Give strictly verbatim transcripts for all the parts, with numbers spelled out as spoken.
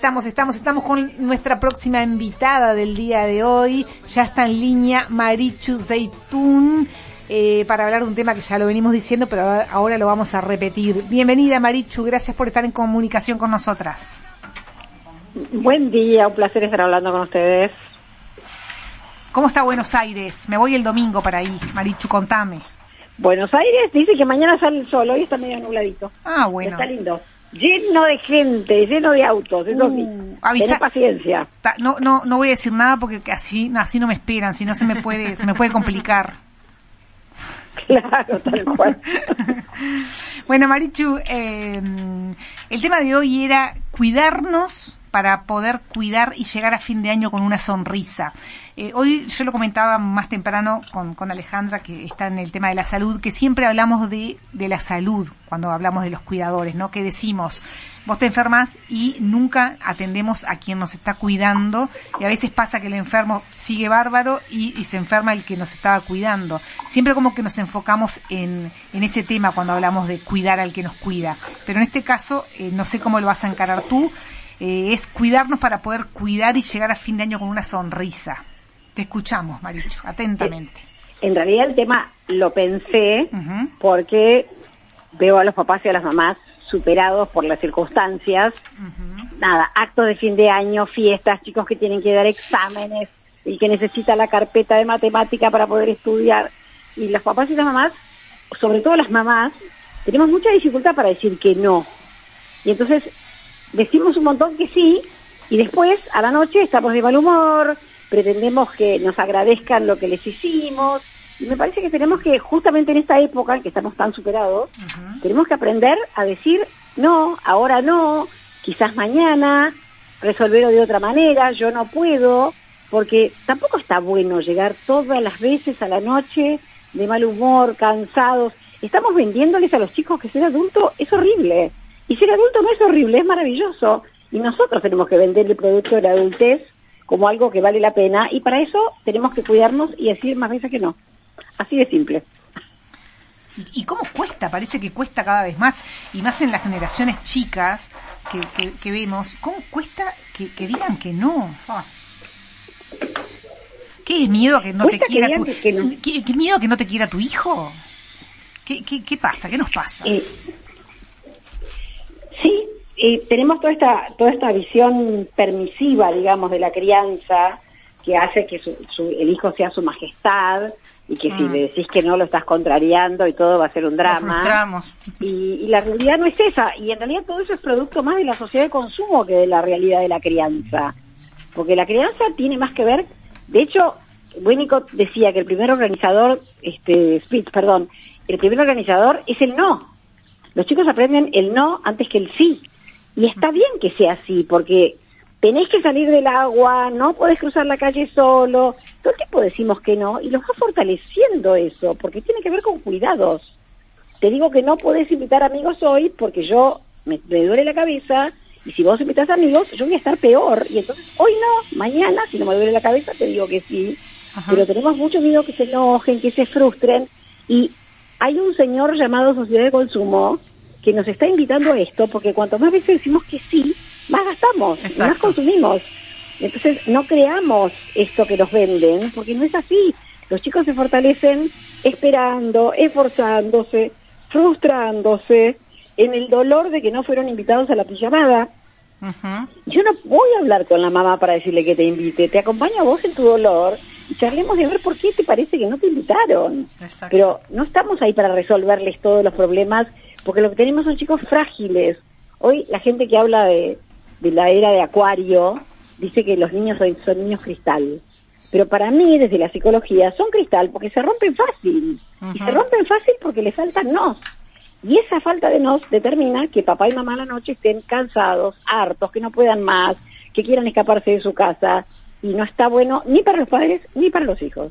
estamos, estamos, estamos con nuestra próxima invitada del día de hoy. Ya está en línea Marichu Zeitoun, eh, para hablar de un tema que ya lo venimos diciendo, pero ahora lo vamos a repetir. Bienvenida, Marichu, gracias por estar en comunicación con nosotras. Buen día, un placer estar hablando con ustedes. ¿Cómo está Buenos Aires? Me voy el domingo para ahí, Marichu, contame. Buenos Aires dice que mañana sale el sol, hoy está medio nubladito. Ah, bueno. Está lindo. Lleno de gente, lleno de autos, eso sí. Uh, avisa... Tenés paciencia. Ta, no, no, no voy a decir nada porque así, así no me esperan, si no se me puede, se me puede complicar. Claro, tal cual. Bueno, Marichu, eh, el tema de hoy era cuidarnos para poder cuidar y llegar a fin de año con una sonrisa. Eh, hoy yo lo comentaba más temprano con, con Alejandra, que está en el tema de la salud, que siempre hablamos de, de la salud cuando hablamos de los cuidadores, ¿no? Que decimos, vos te enfermas y nunca atendemos a quien nos está cuidando, y a veces pasa que el enfermo sigue bárbaro y, y se enferma el que nos estaba cuidando. Siempre como que nos enfocamos en, en ese tema cuando hablamos de cuidar al que nos cuida. Pero en este caso, eh, no sé cómo lo vas a encarar tú, eh, es cuidarnos para poder cuidar y llegar a fin de año con una sonrisa. Te escuchamos, Marichu, atentamente. En realidad el tema lo pensé uh-huh. porque veo a los papás y a las mamás superados por las circunstancias. Uh-huh. Nada, actos de fin de año, fiestas, chicos que tienen que dar exámenes y que necesita la carpeta de matemática para poder estudiar. Y los papás y las mamás, sobre todo las mamás, tenemos mucha dificultad para decir que no. Y entonces decimos un montón que sí, y después a la noche estamos de mal humor, pretendemos que nos agradezcan lo que les hicimos, y me parece que tenemos que, justamente en esta época en que estamos tan superados, uh-huh. tenemos que aprender a decir no, ahora no, quizás mañana, resolverlo de otra manera, yo no puedo, porque tampoco está bueno llegar todas las veces a la noche de mal humor, cansados. Estamos vendiéndoles a los chicos que ser adulto es horrible, y ser adulto no es horrible, es maravilloso, y nosotros tenemos que vender el producto de la adultez como algo que vale la pena, y para eso tenemos que cuidarnos y decir más veces que no. Así de simple. ¿Y, y cómo cuesta? Parece que cuesta cada vez más, y más en las generaciones chicas que, que, que vemos. ¿Cómo cuesta que, que digan que no? Ah. ¿Qué miedo a que no te quiera tu... que no. ¿Qué, ¿Qué miedo a que no te quiera tu hijo? ¿Qué, qué, qué pasa? ¿Qué nos pasa? Eh, sí, eh, tenemos toda esta toda esta visión permisiva, digamos, de la crianza, que hace que su, su, el hijo sea su majestad, y que mm. si le decís que no lo estás contrariando y todo va a ser un drama. Y, y la realidad no es esa, y en realidad todo eso es producto más de la sociedad de consumo que de la realidad de la crianza. Porque la crianza tiene más que ver, de hecho, Winnicott decía que el primer organizador, este, Spitz, perdón, el primer organizador es el no. Los chicos aprenden el no antes que el sí. Y está bien que sea así, porque tenés que salir del agua, no podés cruzar la calle solo. Todo el tiempo decimos que no, y los va fortaleciendo eso, porque tiene que ver con cuidados. Te digo que no podés invitar amigos hoy, porque yo me, me duele la cabeza, y si vos invitás amigos, yo voy a estar peor. Y entonces, hoy no, mañana, si no me duele la cabeza, te digo que sí. Ajá. Pero tenemos mucho miedo que se enojen, que se frustren, y hay un señor llamado Sociedad de Consumo que nos está invitando a esto, porque cuanto más veces decimos que sí, más gastamos, Exacto. más consumimos. Entonces no creamos esto que nos venden, porque no es así. Los chicos se fortalecen esperando, esforzándose, frustrándose, en el dolor de que no fueron invitados a la pijamada. Uh-huh. Yo no voy a hablar con la mamá para decirle que te invite, te acompaño a vos en tu dolor y charlemos de ver por qué te parece que no te invitaron. Exacto. Pero no estamos ahí para resolverles todos los problemas, porque lo que tenemos son chicos frágiles. Hoy la gente que habla de, de la era de Acuario dice que los niños hoy son niños cristal, pero para mí desde la psicología son cristal porque se rompen fácil. Uh-huh. Y se rompen fácil porque les faltan nos. Y esa falta de nos determina que papá y mamá a la noche estén cansados, hartos, que no puedan más, que quieran escaparse de su casa, y no está bueno ni para los padres ni para los hijos.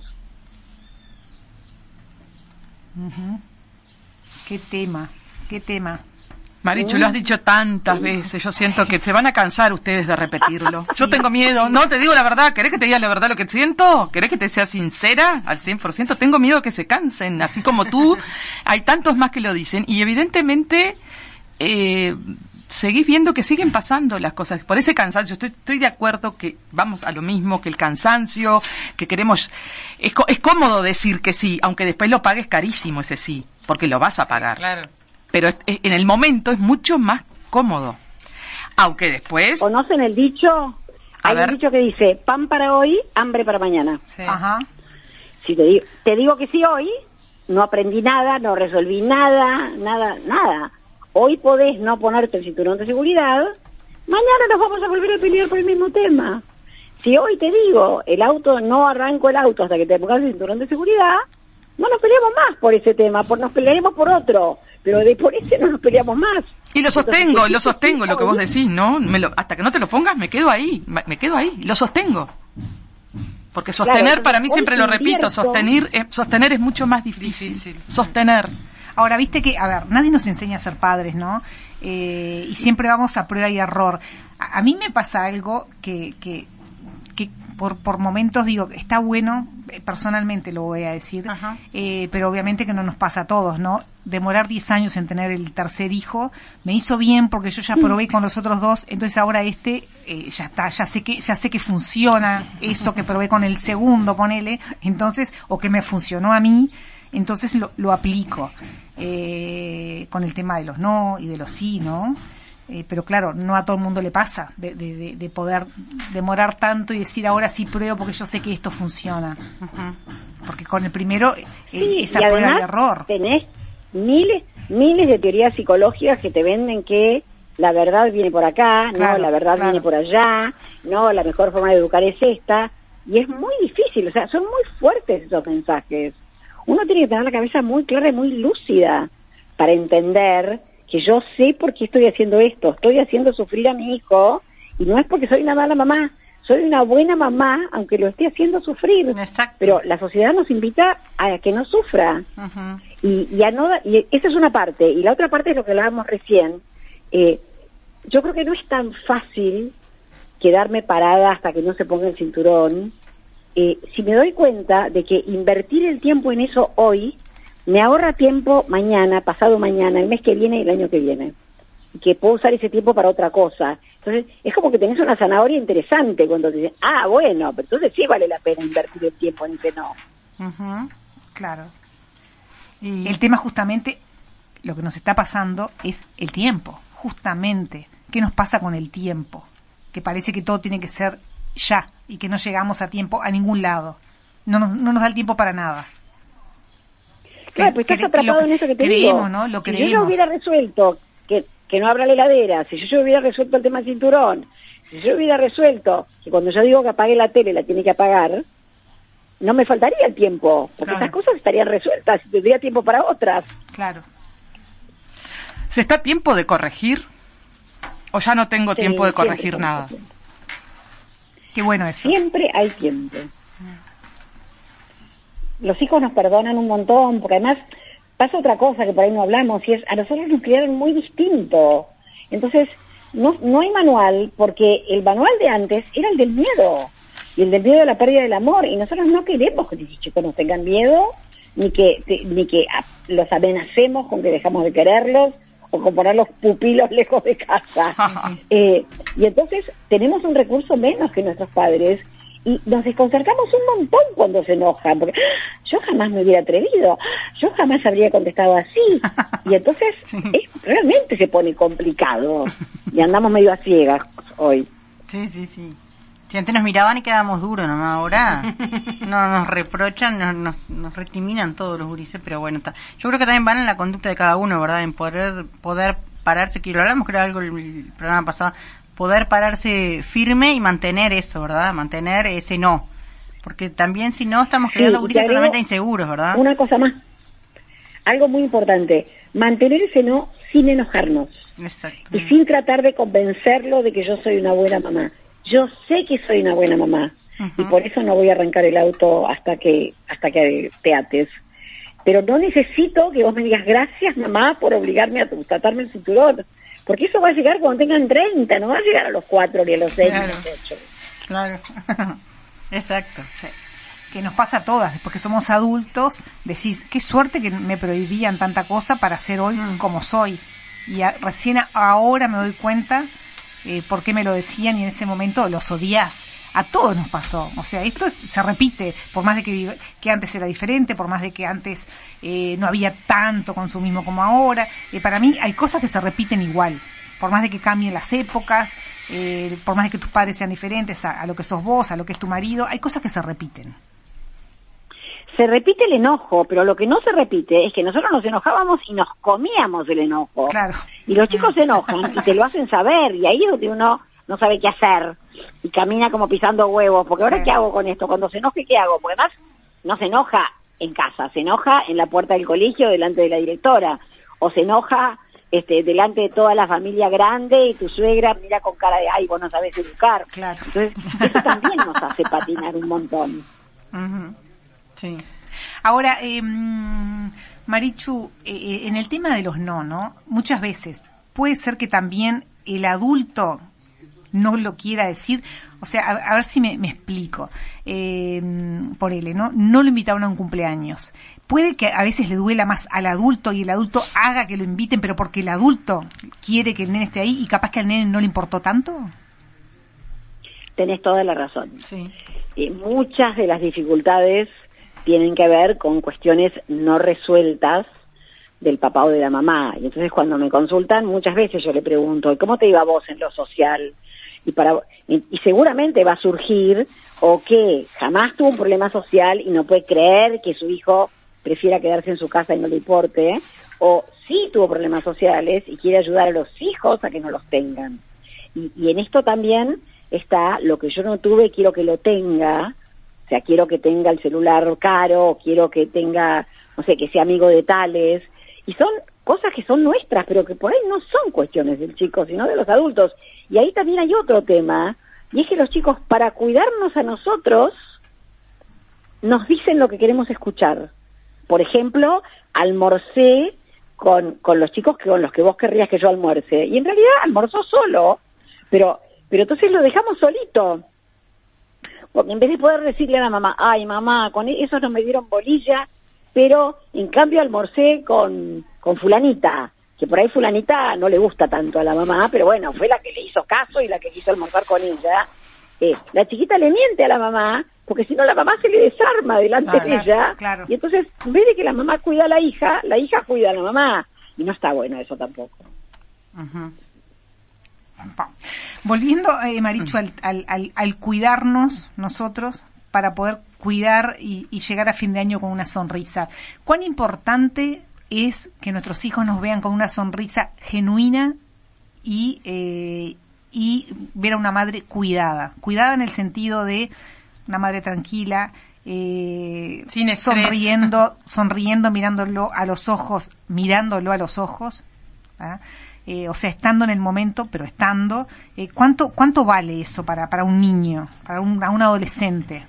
Uh-huh. Qué tema, qué tema. Marichu, lo has dicho tantas veces, yo siento que se van a cansar ustedes de repetirlo. Yo tengo miedo, no, te digo la verdad, ¿querés que te diga la verdad lo que siento? ¿Querés que te sea sincera al cien por ciento? Tengo miedo que se cansen, así como tú, hay tantos más que lo dicen, y evidentemente eh, seguís viendo que siguen pasando las cosas. Por ese cansancio, estoy, estoy de acuerdo que vamos a lo mismo, que el cansancio, que queremos... Es, es cómodo decir que sí, aunque después lo pagues carísimo ese sí, porque lo vas a pagar. Claro. Pero es, es, en el momento es mucho más cómodo. Aunque después... ¿Conocen el dicho? A Hay ver. un dicho que dice, pan para hoy, hambre para mañana. Sí. Ajá. Si te digo, te digo que sí hoy, no aprendí nada, no resolví nada, nada, nada. Hoy podés no ponerte el cinturón de seguridad, mañana nos vamos a volver a pelear por el mismo tema. Si hoy te digo, el auto, no arranco el auto hasta que te pongas el cinturón de seguridad, no nos peleamos más por ese tema, por, nos pelearemos por otro, pero de por ese no nos peleamos más. Y lo sostengo, Entonces, lo sostengo, lo que vos hoy, decís, ¿no? Me lo, hasta que no te lo pongas, me quedo ahí, me quedo ahí, lo sostengo. Porque sostener, Claro, para mí, hoy siempre lo repito, invierto. sostener, eh, sostener es mucho más difícil. Difícil. Sostener. Ahora, viste que, a ver, nadie nos enseña a ser padres, ¿no? Eh, y siempre vamos a prueba y error. A, a mí me pasa algo que, que, que por, por momentos digo, está bueno, eh, personalmente lo voy a decir, Ajá. eh, pero obviamente que no nos pasa a todos, ¿no? Demorar diez años en tener el tercer hijo me hizo bien porque yo ya probé con los otros dos, entonces ahora este eh, ya está, ya sé que ya sé que funciona eso que probé con el segundo, ponele, entonces, o que me funcionó a mí, entonces lo, lo aplico eh, con el tema de los no y de los sí, ¿no? Eh, pero claro, no a todo el mundo le pasa de, de, de, de poder demorar tanto y decir ahora sí pruebo porque yo sé que esto funciona. Ujú. Porque con el primero eh, Sí, esa y prueba además y error. tenés miles, miles de teorías psicológicas que te venden que la verdad viene por acá, Claro, no, la verdad claro. viene por allá, no, la mejor forma de educar es esta, y es muy difícil, o sea, son muy fuertes esos mensajes. Uno tiene que tener la cabeza muy clara y muy lúcida para entender que yo sé por qué estoy haciendo esto, estoy haciendo sufrir a mi hijo, y no es porque soy una mala mamá, soy una buena mamá, aunque lo esté haciendo sufrir. Exacto. Pero la sociedad nos invita a que no sufra. Ujú. Y, y, a no, y esa es una parte. Y la otra parte es lo que hablábamos recién. Eh, yo creo que no es tan fácil quedarme parada hasta que no se ponga el cinturón. Eh, si me doy cuenta de que invertir el tiempo en eso hoy me ahorra tiempo mañana, pasado mañana, el mes que viene y el año que viene. Y que puedo usar ese tiempo para otra cosa. Entonces, es como que tenés una zanahoria interesante cuando te dicen, ah, bueno, pero entonces sí vale la pena invertir el tiempo en ese no. Ujú. Claro. Y El tema justamente, lo que nos está pasando es el tiempo, justamente. ¿Qué nos pasa con el tiempo? Que parece que todo tiene que ser ya y que no llegamos a tiempo a ningún lado. No nos, no nos da el tiempo para nada. Claro, pues Que- estás que- atrapado lo- en eso que te creemos, digo. ¿no? Lo si yo creemos. ya hubiera resuelto que, que no abra la heladera, si yo ya hubiera resuelto el tema del cinturón, si yo hubiera resuelto que cuando yo digo que apague la tele la tiene que apagar, no me faltaría el tiempo, porque Claro. esas cosas estarían resueltas y tendría tiempo para otras. Claro. ¿Se está a tiempo de corregir? ¿O ya no tengo Sí, tiempo de siempre corregir estamos nada? a tiempo. Qué bueno eso. Siempre hay tiempo. Los hijos nos perdonan un montón, porque además pasa otra cosa que por ahí no hablamos, y es, a nosotros nos criaron muy distinto. Entonces, no, no hay manual, porque el manual de antes era el del miedo, y el del miedo de la pérdida del amor, y nosotros no queremos que los chicos nos tengan miedo, ni que, te- ni que a- los amenacemos con que dejamos de quererlos, o con poner los pupilos lejos de casa. Eh, y entonces tenemos un recurso menos que nuestros padres y nos desconcertamos un montón cuando se enojan, porque ¡ah! Yo jamás me hubiera atrevido, ¡ah! Yo jamás habría contestado así. Y entonces es, realmente se pone complicado y andamos medio a ciegas hoy. sí, sí, sí. Si antes nos miraban y quedábamos duros nomás, ahora no nos reprochan, nos, nos, nos recriminan todos los gurises, pero bueno, está. Yo creo que también van en la conducta de cada uno, ¿verdad? En poder poder pararse, que lo hablamos creo algo el programa pasado, poder pararse firme y mantener eso, ¿verdad? Mantener ese no. Porque también si no estamos creando Sí, y te gurises agrego totalmente inseguros, ¿verdad? Una cosa más, algo muy importante, mantener ese no sin enojarnos. Exacto. Y sin tratar de convencerlo de que yo soy una buena mamá. Yo sé que soy una buena mamá Ujú. y por eso no voy a arrancar el auto hasta que hasta que te ates. Pero no necesito que vos me digas gracias mamá por obligarme a tratarme el cinturón, porque eso va a llegar cuando tengan treinta, no va a llegar a los cuatro ni a los seis ni a Claro. los ocho. Claro. Exacto. Sí. Que nos pasa a todas, después que somos adultos, decís, qué suerte que me prohibían tanta cosa para ser hoy Mm. como soy. y a, recién ahora me doy cuenta eh, por qué me lo decían y en ese momento los odias. A todos nos pasó, o sea, esto es, se repite, por más de que, que antes era diferente, por más de que antes eh, no había tanto consumismo como ahora, eh, para mí hay cosas que se repiten igual, por más de que cambien las épocas, eh, por más de que tus padres sean diferentes a, a lo que sos vos, a lo que es tu marido, hay cosas que se repiten. Se repite el enojo, pero lo que no se repite es que nosotros nos enojábamos y nos comíamos el enojo. Claro. Y los chicos se enojan y te lo hacen saber, y ahí es donde uno no sabe qué hacer y camina como pisando huevos, porque ahora sí. ¿Qué hago con esto? Cuando se enoje, ¿qué hago? Porque además no se enoja en casa, se enoja en la puerta del colegio delante de la directora, o se enoja este delante de toda la familia grande y tu suegra mira con cara de ay, vos no sabés educar. Claro. Entonces eso también nos hace patinar un montón. Uh-huh. Sí. Ahora, eh, Marichu, eh, en el tema de los no, ¿no? Muchas veces puede ser que también el adulto no lo quiera decir, o sea, a, a ver si me, me explico, eh, por él, ¿no? No lo invitaron a un cumpleaños. Puede que a veces le duela más al adulto y el adulto haga que lo inviten, pero porque el adulto quiere que el nene esté ahí y capaz que al nene no le importó tanto. Tenés toda la razón. Sí. Y muchas de las dificultades tienen que ver con cuestiones no resueltas del papá o de la mamá. Y entonces cuando me consultan, muchas veces yo le pregunto, ¿cómo te iba a vos en lo social? Y para y, y seguramente va a surgir o que jamás tuvo un problema social y no puede creer que su hijo prefiera quedarse en su casa y no le importe, o sí tuvo problemas sociales y quiere ayudar a los hijos a que no los tengan. Y, y en esto también está lo que yo no tuve, quiero que lo tenga, o sea, quiero que tenga el celular caro, o quiero que tenga, no sé, que sea amigo de tales, y son cosas que son nuestras, pero que por ahí no son cuestiones del chico, sino de los adultos. Y ahí también hay otro tema, y es que los chicos, para cuidarnos a nosotros, nos dicen lo que queremos escuchar. Por ejemplo, almorcé con, con los chicos que, con los que vos querrías que yo almuerce, y en realidad almorzó solo, pero, pero entonces lo dejamos solito. Porque en vez de poder decirle a la mamá, ay mamá, con eso no me dieron bolilla, pero en cambio almorcé con, con fulanita, que por ahí fulanita no le gusta tanto a la mamá, pero bueno, fue la que le hizo caso y la que quiso almorzar con ella. Eh, la chiquita le miente a la mamá, porque si no la mamá se le desarma delante ah, de ella, claro. Y entonces en vez de que la mamá cuida a la hija, la hija cuida a la mamá, y no está bueno eso tampoco. Uh-huh. Volviendo, eh, Marichu, al, al, al, al cuidarnos nosotros para poder cuidar y, y llegar a fin de año con una sonrisa. ¿Cuán importante es que nuestros hijos nos vean con una sonrisa genuina y, eh, y ver a una madre cuidada? Cuidada en el sentido de una madre tranquila, eh, sin estrés, sonriendo, sonriendo, mirándolo a los ojos, mirándolo a los ojos, ¿ah? Eh, o sea, estando en el momento, pero estando. Eh, ¿Cuánto cuánto vale eso para para un niño, para un, a un adolescente?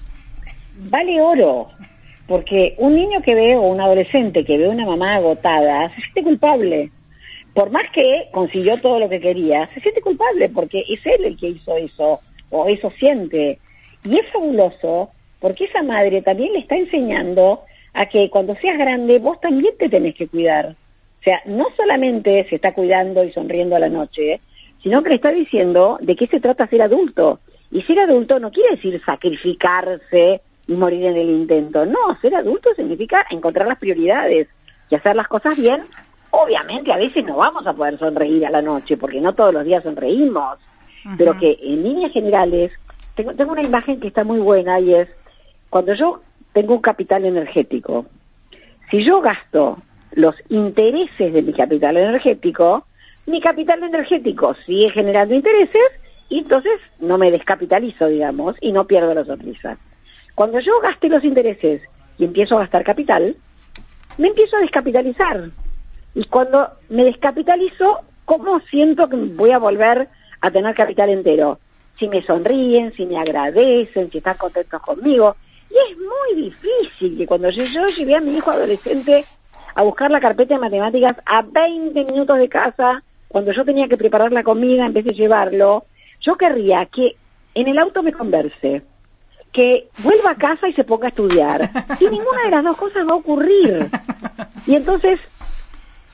Vale oro, porque un niño que ve, o un adolescente que ve a una mamá agotada, se siente culpable. Por más que consiguió todo lo que quería, se siente culpable porque es él el que hizo eso, o eso siente. Y es fabuloso, porque esa madre también le está enseñando a que cuando seas grande, vos también te tenés que cuidar. O sea, no solamente se está cuidando y sonriendo a la noche, sino que le está diciendo de qué se trata ser adulto. Y ser adulto no quiere decir sacrificarse y morir en el intento. No, ser adulto significa encontrar las prioridades y hacer las cosas bien. Obviamente a veces no vamos a poder sonreír a la noche, porque no todos los días sonreímos. Uh-huh. Pero que en líneas generales, tengo, tengo una imagen que está muy buena y es, cuando yo tengo un capital energético, si yo gasto los intereses de mi capital energético, mi capital energético sigue generando intereses y entonces no me descapitalizo, digamos, y no pierdo la sonrisa. Cuando yo gaste los intereses y empiezo a gastar capital, me empiezo a descapitalizar. Y cuando me descapitalizo, ¿cómo siento que voy a volver a tener capital entero? Si me sonríen, si me agradecen, si están contentos conmigo. Y es muy difícil que cuando yo, yo llevé a mi hijo adolescente a buscar la carpeta de matemáticas a veinte minutos de casa, cuando yo tenía que preparar la comida en vez de llevarlo, yo querría que en el auto me converse, que vuelva a casa y se ponga a estudiar. Y ninguna de las dos cosas va a ocurrir. Y entonces,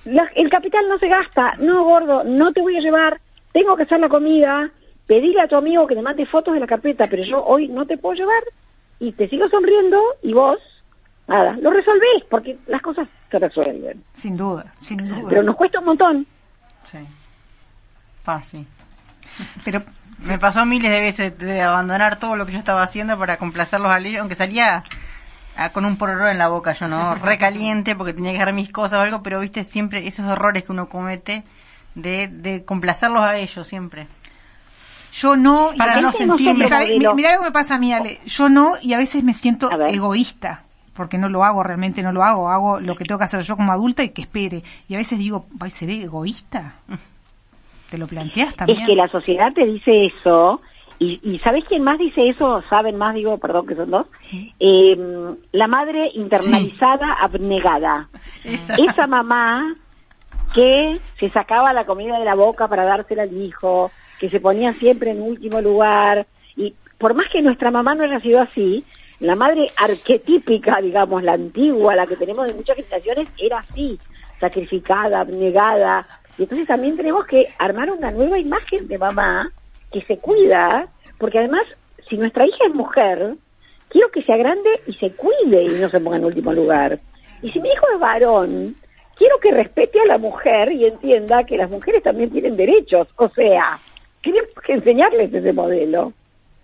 la, el capital no se gasta, no gordo, no te voy a llevar, tengo que hacer la comida, pedirle a tu amigo que te mande fotos de la carpeta, pero yo hoy no te puedo llevar, y te sigo sonriendo, y vos, nada, lo resolvés, porque las cosas se resuelven. Sin duda, sin duda. Pero nos cuesta un montón. Sí. Fácil. Pero me pasó miles de veces de abandonar todo lo que yo estaba haciendo para complacerlos a ellos, aunque salía a, con un pororó en la boca, yo no, recaliente porque tenía que hacer mis cosas o algo, pero viste siempre esos errores que uno comete de, de complacerlos a ellos siempre. Yo no, para no sentirme... Mira, mira lo que me pasa a mí, Ale. Yo no, y a veces me siento egoísta, porque no lo hago, realmente no lo hago. Hago lo que tengo que hacer yo como adulta y que espere. Y a veces digo, ¿seré egoísta? ¿Te lo planteas también? Es que la sociedad te dice eso, y, y ¿sabés quién más dice eso? ¿Saben más? Digo, perdón, que son dos. Eh, la madre internalizada, sí. abnegada. Esa. Esa mamá que se sacaba la comida de la boca para dársela al hijo, que se ponía siempre en último lugar, y por más que nuestra mamá no haya sido así, la madre arquetípica, digamos, la antigua, la que tenemos de muchas generaciones, era así, sacrificada, abnegada, y entonces también tenemos que armar una nueva imagen de mamá que se cuida, porque además, si nuestra hija es mujer, quiero que sea grande y se cuide y no se ponga en último lugar. Y si mi hijo es varón, quiero que respete a la mujer y entienda que las mujeres también tienen derechos, o sea... Tenemos que enseñarles ese modelo.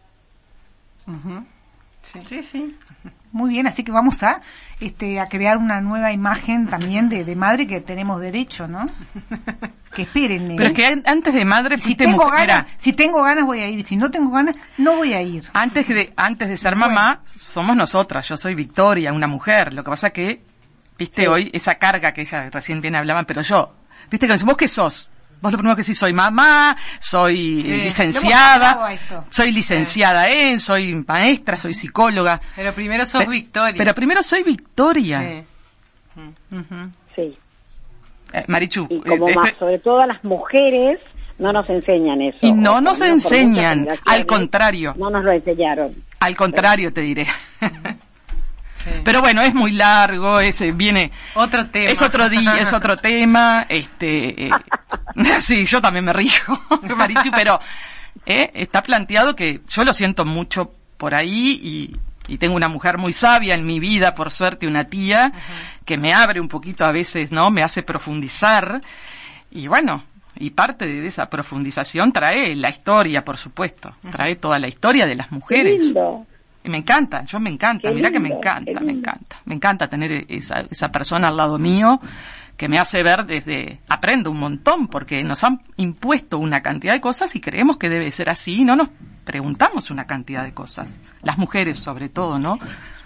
Uh-huh. Sí, sí, sí. Muy bien, así que vamos a este a crear una nueva imagen también de, de madre que tenemos derecho, ¿no? Que esperen. Pero es que antes de madre si tengo mujer, ganas, si tengo ganas voy a ir, si no tengo ganas no voy a ir. Antes de antes de ser bueno. mamá somos nosotras. Yo soy Victoria, una mujer. Lo que pasa que viste sí. hoy esa carga que ella recién bien hablaban, pero yo, viste que vos qué sos. Vos lo primero que sí, soy mamá, soy sí, licenciada, soy licenciada sí. en, soy maestra, soy psicóloga. Pero primero sos Pe- Victoria. Pero primero soy Victoria. Sí. Uh-huh. Sí. Eh, Marichu. Y como eh, más, este... sobre todo a las mujeres no nos enseñan eso. Y no nos enseñan, al contrario. No nos lo enseñaron. Al contrario, te diré. Sí. Pero bueno, es muy largo, ese viene otro tema. Es otro día, es otro tema, este eh, sí, yo también me río, Marichu, pero eh, está planteado que yo lo siento mucho por ahí y, y tengo una mujer muy sabia en mi vida, por suerte, una tía uh-huh. que me abre un poquito a veces, ¿no? Me hace profundizar y bueno, y parte de esa profundización trae la historia, por supuesto, uh-huh. trae toda la historia de las mujeres. Qué lindo. Y me encanta, yo me encanta, qué mira lindo, que me encanta, me encanta, me encanta tener esa, esa persona al lado mío que me hace ver desde, aprendo un montón porque nos han impuesto una cantidad de cosas y creemos que debe ser así y no nos preguntamos una cantidad de cosas, las mujeres sobre todo, ¿no?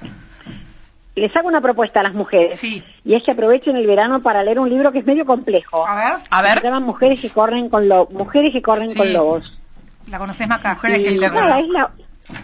Les hago una propuesta a las mujeres. Sí. Y es que aprovechen el verano para leer un libro que es medio complejo. A ver, a ver. Se llama Mujeres que corren con lo, Mujeres que corren sí. con lobos. La conoces más acá. Mujeres que nada, es la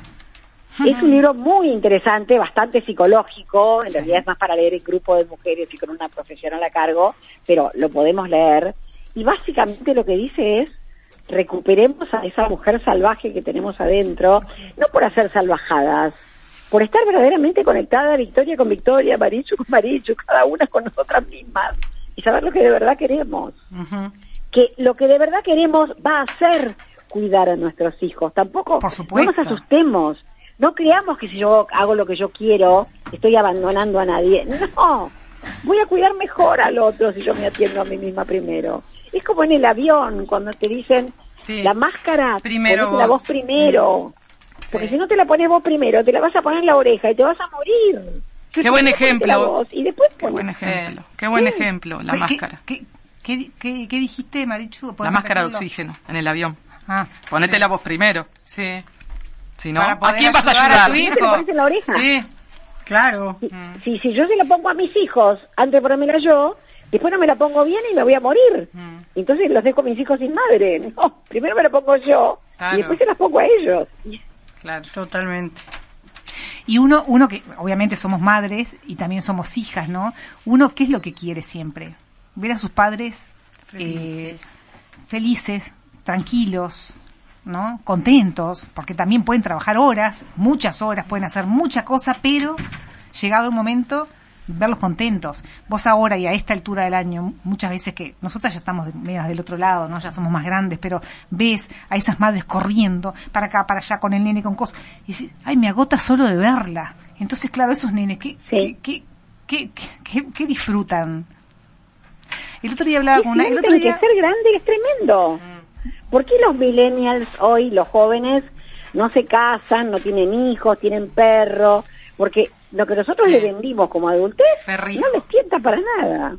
Es un libro muy interesante, bastante psicológico, en sí. realidad es más para leer en grupo de mujeres y con una profesional a cargo, pero lo podemos leer. Y básicamente lo que dice es, recuperemos a esa mujer salvaje que tenemos adentro, no por hacer salvajadas, por estar verdaderamente conectada, Victoria con Victoria, Marichu con Marichu, cada una con nosotras mismas, y saber lo que de verdad queremos. Uh-huh. Que lo que de verdad queremos va a ser cuidar a nuestros hijos. Tampoco por supuesto. No nos asustemos. No creamos que si yo hago lo que yo quiero, estoy abandonando a nadie. No, voy a cuidar mejor al otro si yo me atiendo a mí misma primero. Es como en el avión, cuando te dicen, sí. la máscara, primero la voz primero. Sí. Porque si no te la pones vos primero, te la vas a poner en la oreja y te vas a morir. Qué yo buen ejemplo. Y después qué buen ejemplo. Qué buen sí. ejemplo, la ¿Qué, máscara. ¿Qué, qué, qué, qué dijiste, Marichu? La máscara de oxígeno en el avión. Ah, Ponete sí. la voz primero. Sí. Si no, ¿a quién vas a ayudar? A tu hijo? ¿Te la pones en la oreja? Sí, claro. Si, mm. si, si yo se la pongo a mis hijos antes de ponérmela yo, después no me la pongo bien y me voy a morir. Mm. Entonces los dejo a mis hijos sin madre. No, primero me la pongo yo claro. y después se las pongo a ellos. Claro, totalmente. Y uno, uno que obviamente somos madres y también somos hijas, ¿no? Uno, ¿qué es lo que quiere siempre? Ver a sus padres felices, eh, felices tranquilos, ¿no? Contentos, porque también pueden trabajar horas, muchas horas, pueden hacer mucha cosa, pero llegado el momento verlos contentos. Vos ahora y a esta altura del año, muchas veces que nosotras ya estamos medias del otro lado, ¿no? Ya somos más grandes, pero ves a esas madres corriendo para acá, para allá, con el nene, con cosas, y decís, ay, me agota solo de verla. Entonces, claro, esos nenes, ¿qué, sí. qué, qué, qué, qué, qué disfrutan? El otro día hablaba con una... El otro día... día... que ser grande es tremendo. ¿Por qué los millennials hoy, los jóvenes, no se casan, no tienen hijos, tienen perros? Porque lo que nosotros sí. le vendimos como adultez Ferrijo. no les tienta para nada.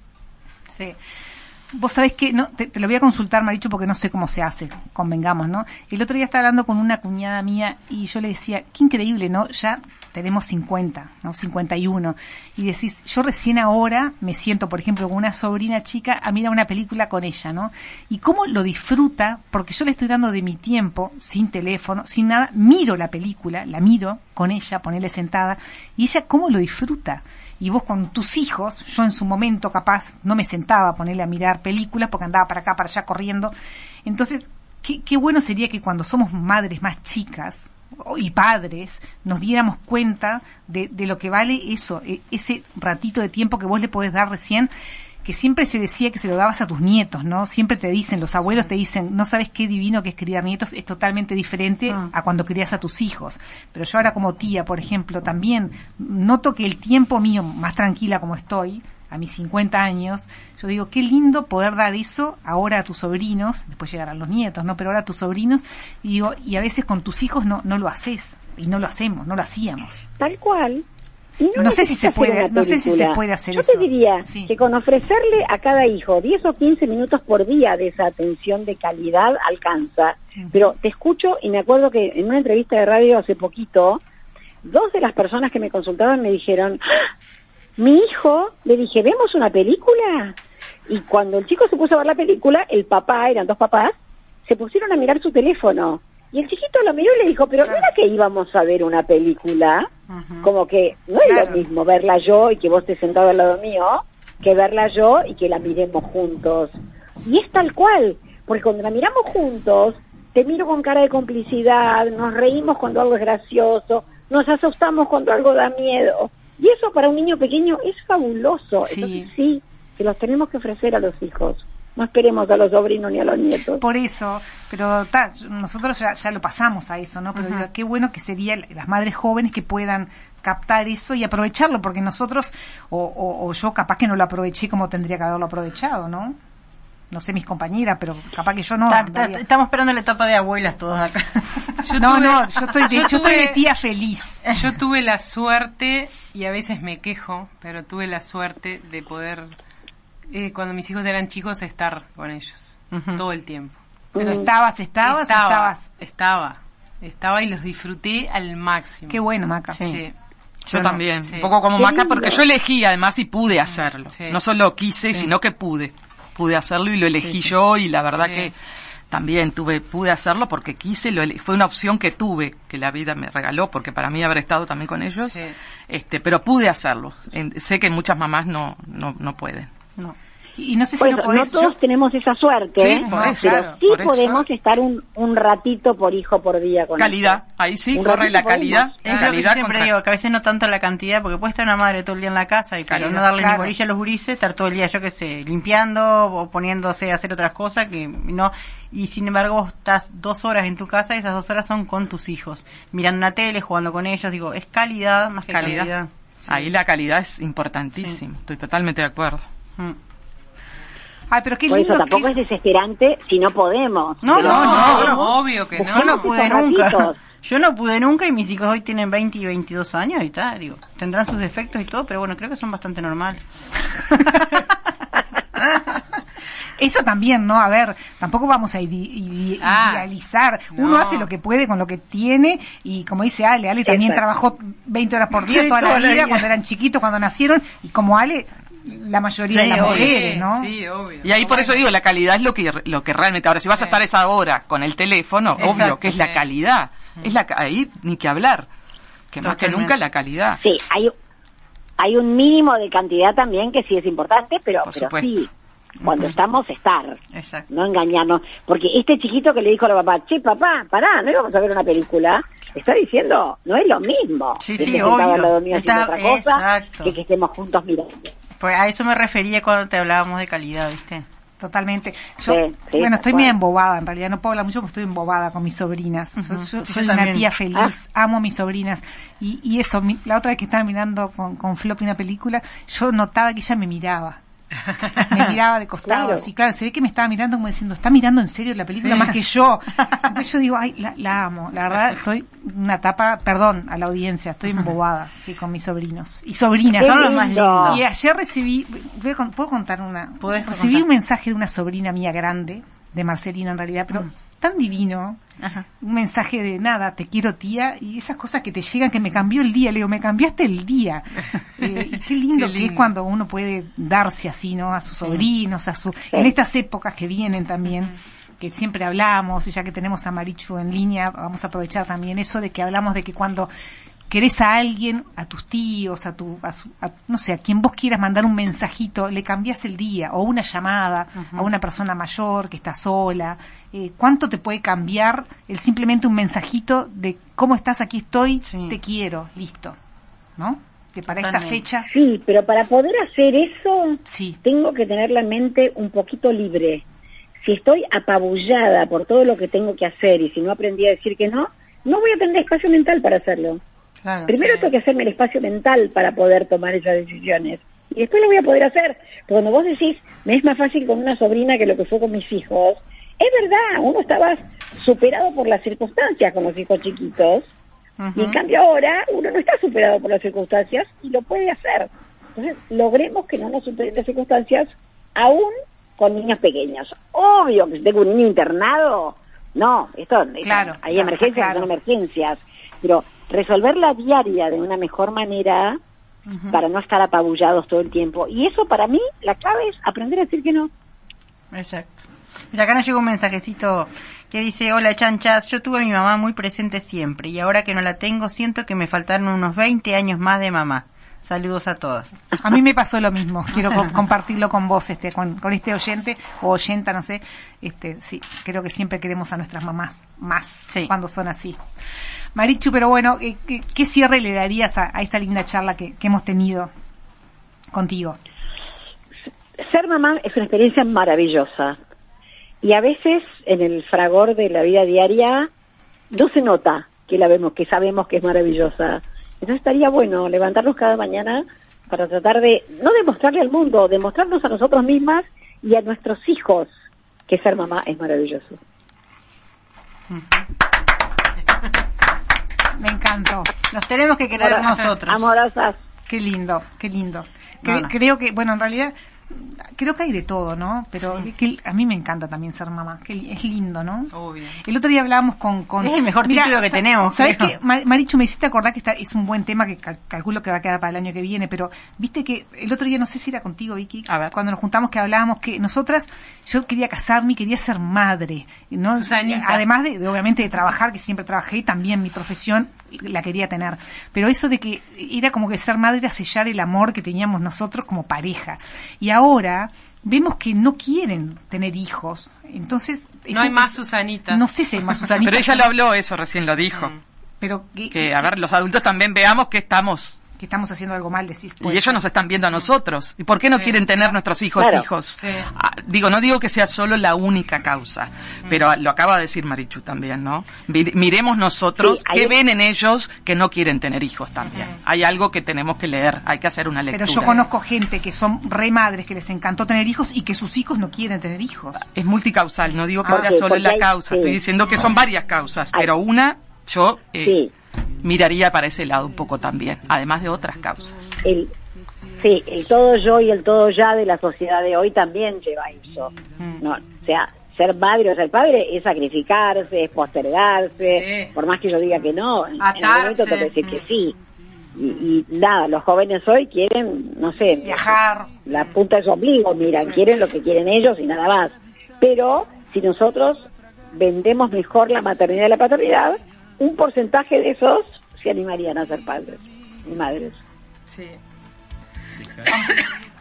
Sí. Vos sabés que, no, te, te lo voy a consultar, Marichu, porque no sé cómo se hace, convengamos, ¿no? El otro día estaba hablando con una cuñada mía y yo le decía, qué increíble, ¿no? Ya tenemos cincuenta, ¿no? cincuenta y uno. Y decís, yo recién ahora me siento, por ejemplo, con una sobrina chica a mirar una película con ella, ¿no? Y cómo lo disfruta, porque yo le estoy dando de mi tiempo, sin teléfono, sin nada, miro la película, la miro con ella, ponerle sentada, y ella cómo lo disfruta. Y vos con tus hijos, yo en su momento capaz no me sentaba a ponerle a mirar películas porque andaba para acá, para allá corriendo. Entonces, qué, qué bueno sería que cuando somos madres más chicas y padres nos diéramos cuenta de, de lo que vale eso, ese ratito de tiempo que vos le podés dar recién, que siempre se decía que se lo dabas a tus nietos, ¿no? Siempre te dicen, los abuelos te dicen, no sabes qué divino que es criar nietos, es totalmente diferente ah. a cuando crías a tus hijos. Pero yo ahora como tía, por ejemplo, también noto que el tiempo mío, más tranquila como estoy, a mis cincuenta años, yo digo, qué lindo poder dar eso ahora a tus sobrinos, después llegarán los nietos, ¿no? Pero ahora a tus sobrinos, y digo, y a veces con tus hijos no, no lo haces, y no lo hacemos, no lo hacíamos. Tal cual. No, no sé si se puede, no sé si se puede hacer Yo eso. Yo te diría sí. que con ofrecerle a cada hijo diez o quince minutos por día de esa atención de calidad alcanza. Sí. Pero te escucho y me acuerdo que en una entrevista de radio hace poquito, dos de las personas que me consultaban me dijeron, ¡ah! Mi hijo, le dije, ¿vemos una película? Y cuando el chico se puso a ver la película, el papá, eran dos papás, se pusieron a mirar su teléfono. Y el chiquito lo miró y le dijo, pero ¿no era que íbamos a ver una película? Uh-huh. Como que no es claro. lo mismo verla yo y que vos estés sentado al lado mío, que verla yo y que la miremos juntos. Y es tal cual, porque cuando la miramos juntos, te miro con cara de complicidad, nos reímos cuando algo es gracioso, nos asustamos cuando algo da miedo. Y eso para un niño pequeño es fabuloso. Sí. Entonces sí, que los tenemos que ofrecer a los hijos. No esperemos a los sobrinos ni a los nietos. Por eso, pero ta, nosotros ya, ya lo pasamos a eso, ¿no? Pero uh-huh. digo, qué bueno que serían las madres jóvenes que puedan captar eso y aprovecharlo, porque nosotros, o, o, o yo capaz que no lo aproveché como tendría que haberlo aprovechado, ¿no? No sé mis compañeras, pero capaz que yo no. Ta, ta, estamos esperando la etapa de abuelas todos acá. Yo no, tuve, no, yo estoy, de, yo, yo tuve, estoy de tía feliz. Yo tuve la suerte, y a veces me quejo, pero tuve la suerte de poder... Eh, cuando mis hijos eran chicos, estar con ellos uh-huh. todo el tiempo. Pero estabas, estabas, estaba, estabas. Estaba, estaba y los disfruté al máximo. Qué bueno, Maca. Sí. sí. Yo no, también, sí. un poco como Maca, porque yo elegí además y pude hacerlo. Sí. No solo quise, sí. sino que pude. Pude hacerlo y lo elegí sí, sí. yo y la verdad sí. que también tuve, pude hacerlo porque quise, lo ele- fue una opción que tuve, que la vida me regaló, porque para mí haber estado también con ellos, sí. este, pero pude hacerlo. En, sé que muchas mamás no, no, no pueden. No. Y no sé si pues no, podés, no todos yo... tenemos esa suerte, sí, ¿eh? por eso, pero claro, sí por podemos eso. estar un, un ratito por hijo por día con calidad, eso. Ahí sí, un corre la calidad. Es lo que yo siempre contra... digo, que a veces no tanto la cantidad, porque puede estar una madre todo el día en la casa y para no darle claro. ni bolilla a los gurises, estar todo el día, yo qué sé, limpiando o poniéndose a hacer otras cosas que no, y sin embargo estás dos horas en tu casa y esas dos horas son con tus hijos, mirando una tele, jugando con ellos, digo, es calidad más que calidad. calidad. Sí. Ahí la calidad es importantísima, sí. estoy totalmente de acuerdo. Mm. Ay, pero qué Por lindo eso tampoco que... es desesperante si no podemos. No, pero no, no, no, no, obvio que no. Yo no pude nunca. Yo no pude nunca y mis hijos hoy tienen veinte y veintidós años y tal, digo, tendrán sus defectos y todo, pero bueno, creo que son bastante normales. Eso también, ¿no? A ver, tampoco vamos a ide- ide- ah, idealizar. Uno no. hace lo que puede con lo que tiene y como dice Ale, Ale también Exacto. trabajó veinte horas por día sí, toda, toda la vida, vida cuando eran chiquitos, cuando nacieron, y como Ale... la mayoría sí, de las mujeres, ¿no? Sí, obvio. Y ahí por eso digo, la calidad es lo que lo que realmente, ahora si vas sí. a estar esa hora con el teléfono, Exacto, obvio que es sí. la calidad, mm. es la ahí ni que hablar, que Totalmente. Más que nunca la calidad. Sí, hay hay un mínimo de cantidad también que sí es importante, pero, pero sí, Cuando Ujú. estamos, estar. Exacto. No engañarnos. Porque este chiquito que le dijo a la papá, che, papá, pará, no íbamos a ver una película, está diciendo, no es lo mismo. Sí, que sí, esté sentado obvio. al lado mío haciendo Está- otra cosa, exacto. que que estemos juntos mirando. Pues a eso me refería cuando te hablábamos de calidad, ¿viste? Totalmente. Yo, Sí, sí, bueno, tal estoy cual. medio embobada, en realidad no puedo hablar mucho porque estoy embobada con mis sobrinas. Ujú. Yo- yo Sí, soy yo una también. tía feliz, amo a mis sobrinas. Y, y eso, mi- la otra vez que estaba mirando con, con Floppy una película, yo notaba que ella me miraba. Me miraba de costado, Claro. así, claro, se ve que me estaba mirando como diciendo, está mirando en serio la película Sí. más que yo. Entonces yo digo, ay, la, la amo, la verdad, estoy en una etapa, perdón a la audiencia, estoy embobada, sí, con mis sobrinos. Y sobrinas, Qué son los más lindo. lindos. Y ayer recibí, voy a con- ¿puedo contar una? Podés Recibí contar. un mensaje de una sobrina mía grande, de Marcelina en realidad, pero Mm. tan divino, Ajá. un mensaje de nada, te quiero tía, y esas cosas que te llegan, que me cambió el día, le digo, me cambiaste el día. Eh, y qué lindo Qué que es lindo. cuando uno puede darse así, ¿no? A sus sobrinos, a su, en estas épocas que vienen también, que siempre hablamos, y ya que tenemos a Marichu en línea, vamos a aprovechar también eso de que hablamos de que cuando querés a alguien, a tus tíos, a tu, a su, a- no sé, a quien vos quieras mandar un mensajito, le cambiás el día, o una llamada a una persona mayor que está sola, eh, ¿cuánto te puede cambiar el simplemente un mensajito de cómo estás, aquí estoy, Sí. te quiero, listo, ¿no? Que para estas Totalmente. fechas, Sí, pero para poder hacer eso, sí, tengo que tener la mente un poquito libre. Si estoy apabullada por todo lo que tengo que hacer y si no aprendí a decir que no, no voy a tener espacio mental para hacerlo. Claro. Primero tengo que hacerme el espacio mental para poder tomar esas decisiones. Y después lo voy a poder hacer. Porque cuando vos decís, me es más fácil con una sobrina que lo que fue con mis hijos, es verdad, uno estaba superado por las circunstancias con los hijos chiquitos. Ujú. Y en cambio ahora uno no está superado por las circunstancias y lo puede hacer. Entonces, logremos que no nos superen las circunstancias aún con niños pequeños. Obvio que si tengo un niño internado, no, esto, esto- Claro, hay claro, emergencias claro. que son emergencias, pero resolver la diaria de una mejor manera para no estar apabullados todo el tiempo. Y eso para mí, la clave es aprender a decir que no. Exacto. Mira, acá nos llegó un mensajecito que dice, hola chanchas, yo tuve a mi mamá muy presente siempre y ahora que no la tengo siento que me faltaron unos veinte años más de mamá. Saludos a todas. a mí me pasó lo mismo, quiero co- compartirlo con vos, este, con, con este oyente o oyenta, no sé, este, sí, creo que siempre queremos a nuestras mamás más Sí. cuando son así. Marichu, pero bueno, eh, ¿qué, qué cierre le darías a, a esta linda charla que, que hemos tenido contigo? Ser mamá es una experiencia maravillosa. Y a veces en el fragor de la vida diaria no se nota que la vemos, que sabemos que es maravillosa. Entonces estaría bueno levantarnos cada mañana para tratar de, no demostrarle al mundo, demostrarnos a nosotros mismas y a nuestros hijos que ser mamá es maravilloso. Me encantó. Nos tenemos que querer Amor- nosotros. Amorosas. Qué lindo, qué lindo. No, Cre- no. Creo que, bueno, en realidad, creo que hay de todo, ¿no? Pero que- a mí me encanta también ser mamá, que li- es lindo, ¿no? Obvio. El otro día hablábamos con... con Es el mejor título que sa- tenemos, ¿Sabes creo. qué? Ma- Marichu, me hiciste acordar que está, es un buen tema que cal- calculo que va a quedar para el año que viene, pero viste que el otro día, no sé si era contigo, Vicky, A ver. cuando nos juntamos que hablábamos que nosotras, yo quería casarme y quería ser madre, ¿no? Susanita. Además de, de, obviamente, de trabajar, que siempre trabajé, y también mi profesión la quería tener. Pero eso de que era como que ser madre era sellar el amor que teníamos nosotros como pareja. Y ahora vemos que no quieren tener hijos. Entonces... No eso hay más es- Susanitas. No sé si hay más Susanitas. Pero ella lo habló, eso recién lo dijo. Mm. Pero que, Que, a ver, los adultos también veamos que estamos. que estamos haciendo algo mal, decís. Y ellos nos están viendo a nosotros. ¿Y por qué no Sí. quieren tener nuestros hijos Claro. hijos? Sí. Ah, digo, no digo que sea solo la única causa, pero lo acaba de decir Marichu también, ¿no? Vi- Miremos nosotros Sí, hay- qué ven en ellos que no quieren tener hijos también. Hay algo que tenemos que leer, hay que hacer una lectura. Pero yo conozco gente que son re madres, que les encantó tener hijos y que sus hijos no quieren tener hijos. Es multicausal, no digo que Ah, sea ok, solo porque la hay- causa, sí. estoy diciendo que son varias causas, Hay- pero una yo eh, Sí. miraría para ese lado un poco también, además de otras causas. El, sí, el todo yo y el todo ya de la sociedad de hoy también lleva a eso. No, o sea, ser madre o ser padre es sacrificarse, es postergarse, Sí. por más que yo diga que no, en, en algún Atarse. momento tengo que decir que sí. Y, y nada, los jóvenes hoy quieren, no sé, Viajar. la punta de su ombligo, miran, quieren lo que quieren ellos y nada más. Pero si nosotros vendemos mejor la maternidad y la paternidad, un porcentaje de esos se animarían a ser padres y madres. Sí.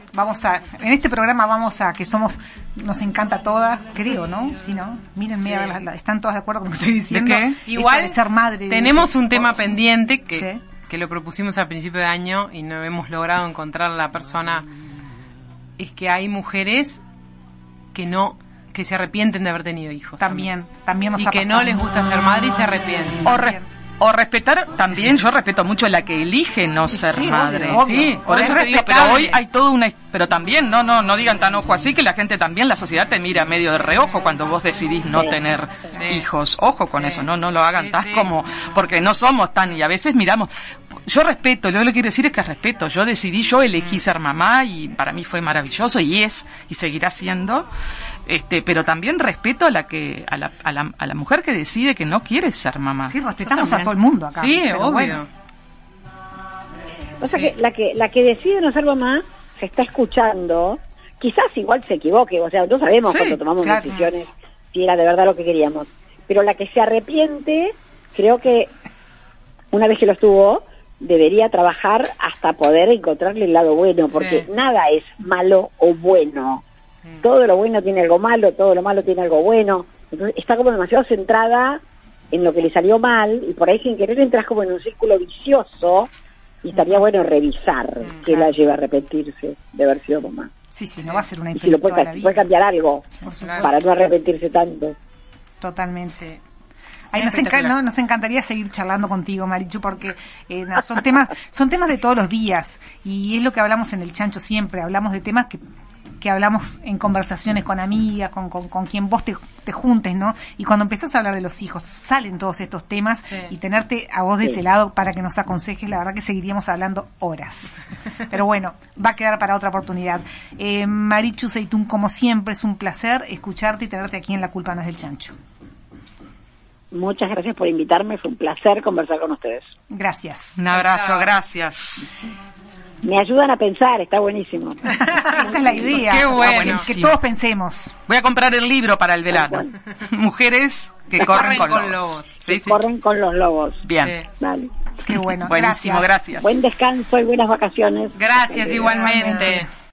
vamos a, en este programa vamos a, que somos, nos encanta todas, creo, ¿no? Sí, ¿no? Mírenme, Sí. a ver, la- la- ¿están todas de acuerdo con lo que estoy diciendo? ¿De qué? Esta Igual de ser madre. de- tenemos un tema Oh, pendiente que, Sí. que lo propusimos al principio de año y no hemos logrado encontrar la persona. Es que hay mujeres que no, que se arrepienten de haber tenido hijos. También, también nos Y ha que pasado. no les gusta ser madre y se arrepienten. O, re- o respetar también, yo respeto mucho la que elige no ser Sí, madre. obvio, obvio. Sí, por Es eso te digo, pero respetable. hoy hay toda una... Pero también, no, no, no digan tan ojo así, que la gente también, la sociedad te mira medio de reojo cuando vos decidís no tener Sí. hijos. Ojo con Sí. eso, no, no lo hagan Sí, tan sí. como... Porque no somos tan... Y a veces miramos... Yo respeto, yo lo que quiero decir es que respeto. Yo decidí, yo elegí ser mamá y para mí fue maravilloso y es, y seguirá siendo. Este, pero también respeto a la que, a la, a la, a la mujer que decide que no quiere ser mamá. Sí, respetamos a todo el mundo acá. Sí, pero obvio. bueno. O sea que la que la que decide no ser mamá se está escuchando, quizás igual se equivoque, o sea, no sabemos Sí, cuando tomamos claro. decisiones si era de verdad lo que queríamos, pero la que se arrepiente, creo que una vez que lo estuvo, debería trabajar hasta poder encontrarle el lado bueno, porque Sí. nada es malo o bueno. Todo lo bueno tiene algo malo, todo lo malo tiene algo bueno. Entonces está como demasiado centrada en lo que le salió mal y por ahí sin querer entras como en un círculo vicioso y estaría bueno revisar qué la lleva a arrepentirse de haber sido mamá. Sí, sí, no va a ser una Y si infeliz lo puede, toda la ca- puede vida. cambiar algo Claro. para no arrepentirse tanto. Totalmente. Sí. Ay, nos, enca- Espectacular. no, nos encantaría seguir charlando contigo, Marichu, porque eh, no, son temas son temas de todos los días y es lo que hablamos en el Chancho siempre. Hablamos de temas que, que hablamos en conversaciones con amigas, con, con, con quien vos te, te juntes, ¿no? Y cuando empezás a hablar de los hijos, salen todos estos temas Sí. y tenerte a vos de Sí. ese lado para que nos aconsejes, la verdad que seguiríamos hablando horas. Pero bueno, va a quedar para otra oportunidad. Eh, Marichu Seitún, como siempre, es un placer escucharte y tenerte aquí en La Culpa No Es del Chancho. Muchas gracias por invitarme, fue un placer conversar con ustedes. Gracias. Un abrazo, gracias. Me ayudan a pensar, está buenísimo. Esa es la idea. Qué bueno. Que Buenísimo. todos pensemos. Voy a comprar el libro para el verano. Mujeres que corren con, con lobos. lobos. Sí, sí. Corren con los lobos. Bien. Sí. Vale. Qué bueno. Buenísimo, Gracias. gracias. Buen descanso y buenas vacaciones. Gracias igualmente.